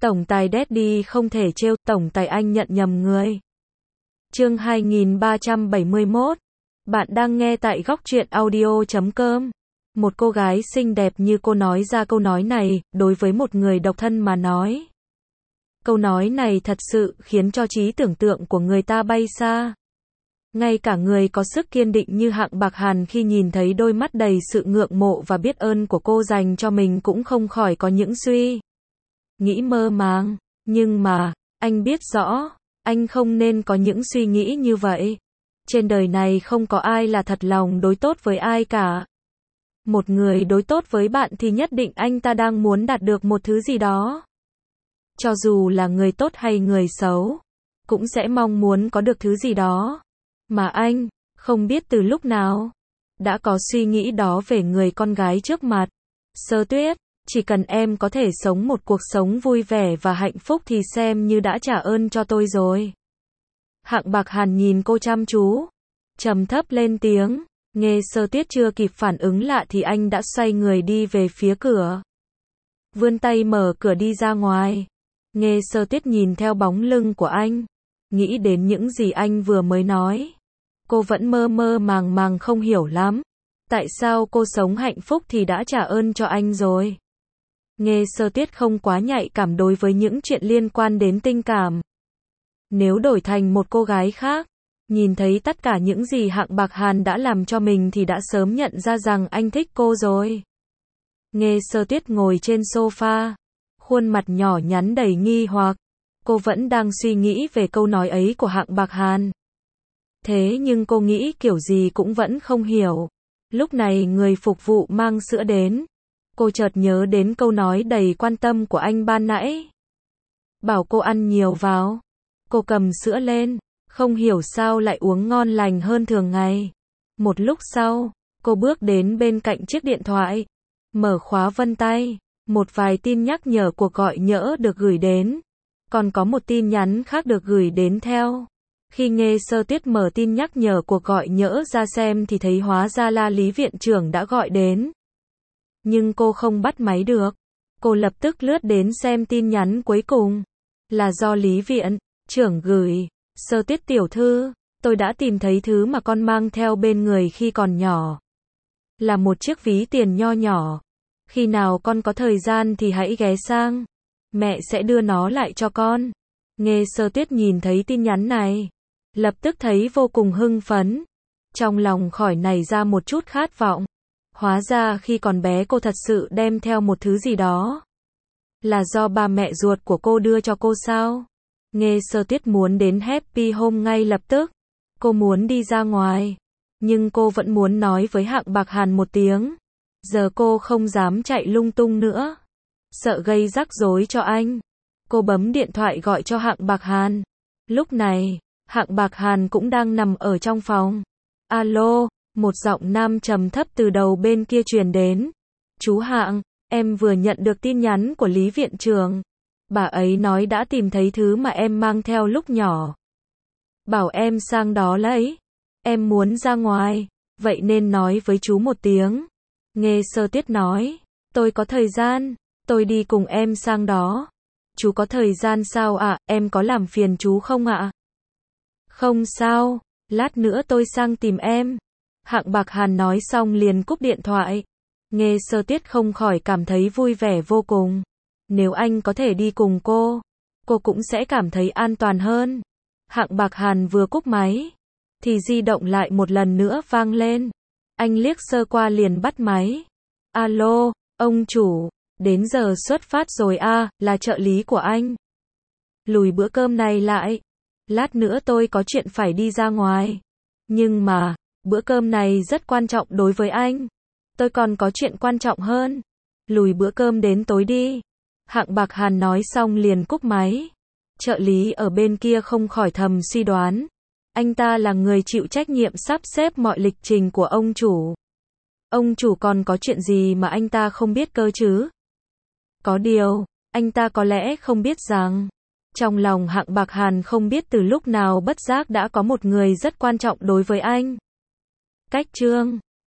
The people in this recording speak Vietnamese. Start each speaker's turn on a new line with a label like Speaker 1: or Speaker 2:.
Speaker 1: Tổng tài Daddy không thể trêu, tổng tài anh nhận nhầm người. Chương 2371. Bạn đang nghe tại góc truyện audio.com. Một cô gái xinh đẹp như cô nói ra câu nói này, đối với một người độc thân mà nói. Câu nói này thật sự khiến cho trí tưởng tượng của người ta bay xa. Ngay cả người có sức kiên định như Hạng Bạc Hàn khi nhìn thấy đôi mắt đầy sự ngưỡng mộ và biết ơn của cô dành cho mình cũng không khỏi có những suy nghĩ mơ màng. Nhưng mà, anh biết rõ, anh không nên có những suy nghĩ như vậy. Trên đời này không có ai là thật lòng đối tốt với ai cả. Một người đối tốt với bạn thì nhất định anh ta đang muốn đạt được một thứ gì đó. Cho dù là người tốt hay người xấu, cũng sẽ mong muốn có được thứ gì đó. Mà anh, không biết từ lúc nào, đã có suy nghĩ đó về người con gái trước mặt. Sơ Tuyết, chỉ cần em có thể sống một cuộc sống vui vẻ và hạnh phúc thì xem như đã trả ơn cho tôi rồi. Hạng Bạc Hàn nhìn cô chăm chú, trầm thấp lên tiếng. Nghe Sơ Tuyết chưa kịp phản ứng lại thì anh đã xoay người đi về phía cửa. Vươn tay mở cửa đi ra ngoài. Nghe Sơ Tuyết nhìn theo bóng lưng của anh, nghĩ đến những gì anh vừa mới nói. Cô vẫn mơ mơ màng màng không hiểu lắm. Tại sao cô sống hạnh phúc thì đã trả ơn cho anh rồi? Nghe Sơ Tuyết không quá nhạy cảm đối với những chuyện liên quan đến tình cảm. Nếu đổi thành một cô gái khác, nhìn thấy tất cả những gì Hạng Bạc Hàn đã làm cho mình thì đã sớm nhận ra rằng anh thích cô rồi. Nghe Sơ Tuyết ngồi trên sofa, khuôn mặt nhỏ nhắn đầy nghi hoặc. Cô vẫn đang suy nghĩ về câu nói ấy của Hạng Bạc Hàn. Thế nhưng cô nghĩ kiểu gì cũng vẫn không hiểu. Lúc này người phục vụ mang sữa đến. Cô chợt nhớ đến câu nói đầy quan tâm của anh ban nãy. Bảo cô ăn nhiều vào. Cô cầm sữa lên, không hiểu sao lại uống ngon lành hơn thường ngày. Một lúc sau, cô bước đến bên cạnh chiếc điện thoại, mở khóa vân tay. Một vài tin nhắc nhở cuộc gọi nhỡ được gửi đến. Còn có một tin nhắn khác được gửi đến theo. Khi Nghe Sơ Tuyết mở tin nhắc nhở cuộc gọi nhỡ ra xem thì thấy hóa ra là Lý viện trưởng đã gọi đến. Nhưng cô không bắt máy được. Cô lập tức lướt đến xem tin nhắn cuối cùng. Là do Lý viện trưởng gửi. Sơ Tuyết tiểu thư, tôi đã tìm thấy thứ mà con mang theo bên người khi còn nhỏ. Là một chiếc ví tiền nho nhỏ. Khi nào con có thời gian thì hãy ghé sang. Mẹ sẽ đưa nó lại cho con. Nghe Sơ Tuyết nhìn thấy tin nhắn này, lập tức thấy vô cùng hưng phấn. Trong lòng khỏi nảy ra một chút khát vọng. Hóa ra khi còn bé cô thật sự đem theo một thứ gì đó. Là do ba mẹ ruột của cô đưa cho cô sao? Nghe Sơ Tuyết muốn đến Happy Home ngay lập tức. Cô muốn đi ra ngoài. Nhưng cô vẫn muốn nói với Hạng Bạc Hàn một tiếng. Giờ cô không dám chạy lung tung nữa. Sợ gây rắc rối cho anh. Cô bấm điện thoại gọi cho Hạng Bạc Hàn. Lúc này, Hạng Bạc Hàn cũng đang nằm ở trong phòng. Alo, một giọng nam trầm thấp từ đầu bên kia truyền đến. Chú Hạng, em vừa nhận được tin nhắn của Lý viện trưởng. Bà ấy nói đã tìm thấy thứ mà em mang theo lúc nhỏ. Bảo em sang đó lấy. Em muốn ra ngoài, vậy nên nói với chú một tiếng. Nghe Sơ Tuyết nói, tôi có thời gian, tôi đi cùng em sang đó. Chú có thời gian sao ạ, em có làm phiền chú không ạ? Không sao, lát nữa tôi sang tìm em. Hạng Bạc Hàn nói xong liền cúp điện thoại. Nghe Sơ Tuyết không khỏi cảm thấy vui vẻ vô cùng. Nếu anh có thể đi cùng cô cũng sẽ cảm thấy an toàn hơn. Hạng Bạc Hàn vừa cúp máy, thì di động lại một lần nữa vang lên. Anh liếc sơ qua liền bắt máy. Alo, ông chủ, đến giờ xuất phát rồi à, là trợ lý của anh. Lùi bữa cơm này lại. Lát nữa tôi có chuyện phải đi ra ngoài. Nhưng mà, bữa cơm này rất quan trọng đối với anh. Tôi còn có chuyện quan trọng hơn. Lùi bữa cơm đến tối đi. Hạng Bạc Hàn nói xong liền cúp máy. Trợ lý ở bên kia không khỏi thầm suy đoán. Anh ta là người chịu trách nhiệm sắp xếp mọi lịch trình của ông chủ. Ông chủ còn có chuyện gì mà anh ta không biết cơ chứ? Có điều, anh ta có lẽ không biết rằng, trong lòng Hạng Bạc Hàn không biết từ lúc nào bất giác đã có một người rất quan trọng đối với anh. Cách chương